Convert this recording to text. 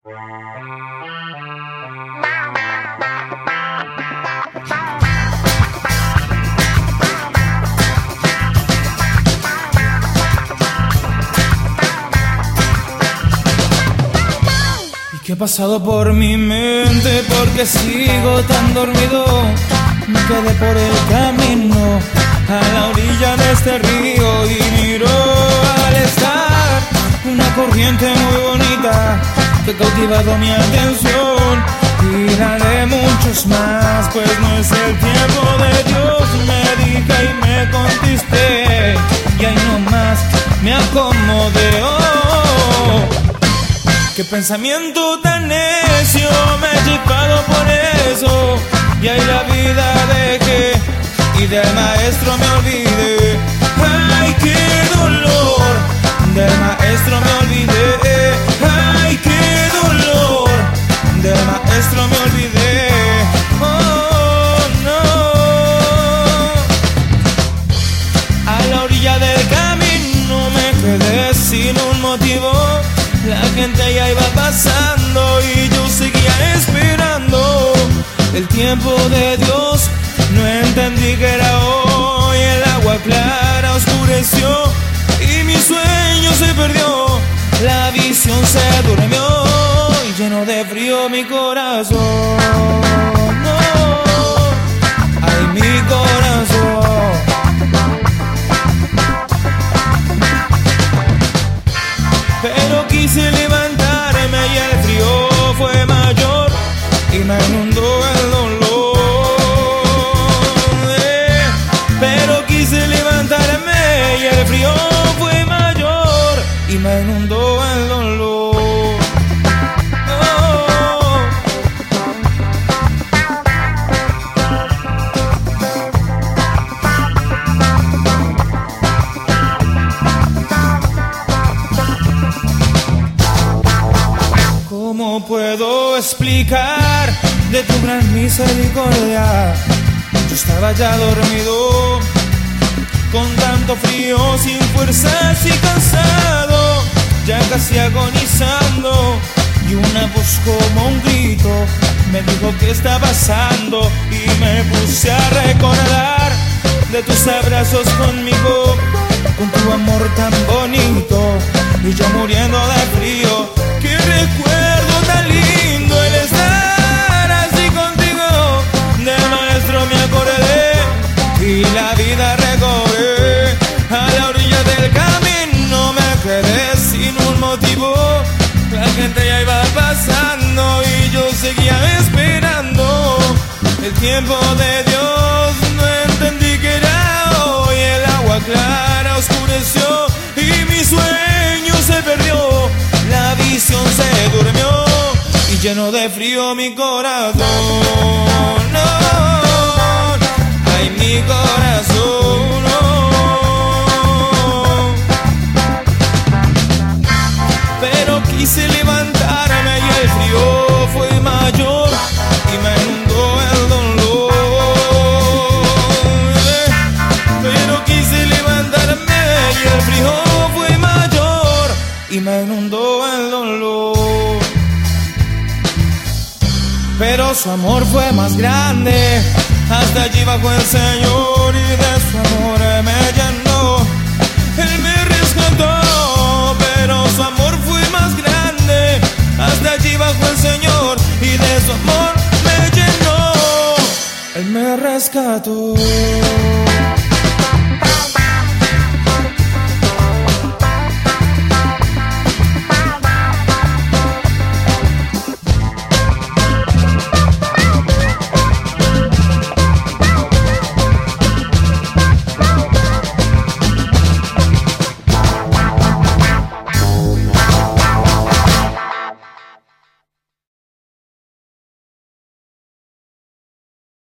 ¿Qué ha pasado por mi mente? Porque sigo tan dormido. Me quedé por el camino a la orilla de este río y miro al estar una corriente muy bonita que ha cautivado mi atención. Y la de muchos más, pues no es el tiempo de Dios. Me dije y me contesté y ahí nomás me acomodé. Qué pensamiento tan necio, me he llevado por eso y ahí la vida dejé y del maestro me olvidé. Ay, qué dolor, del maestro me olvidé. Ay, qué dolor, del maestro me olvidé. Oh, no. A la orilla del camino me quedé sin un motivo. La gente ya iba pasando y yo seguía esperando el tiempo de Dios. No entendí que era hoy, el agua clara oscureció y mi sueño se perdió. La visión se durmió y lleno de frío mi corazón. No, ay, mi corazón. Pero quise levantarme y el frío fue mayor y me inundó el dolor. Pero quise levantarme y el frío fue mayor y me inundó el dolor. ¿Cómo puedo explicar de tu gran misericordia? Yo estaba ya dormido, con tanto frío, sin fuerzas y cansado, ya casi agonizando. Y una voz como un grito me dijo qué está pasando y me puse a recordar de tus abrazos conmigo, con tu amor tan bonito y yo muriendo de frío. Qué recuerdo tan lindo el estar así contigo. Del maestro me acordé y la vida recobré. A la orilla del camino me quedé sin un motivo. La gente ya iba pasando y yo seguía esperando el tiempo de Dios. No entendí que era hoy, el agua clara oscureció y mi sueño se perdió. La visión se durmió y lleno de frío mi corazón. No, ay, mi corazón. No. Pero quise levantarme y el frío fue mayor y me inundó el dolor. Pero quise levantarme y el frío fue mayor y me inundó el dolor. Pero su amor fue más grande, hasta allí bajó el Señor y de su amor me llenó. Él me rescató, pero su amor fue más grande, hasta allí bajó el Señor y de su amor me llenó. Él me rescató.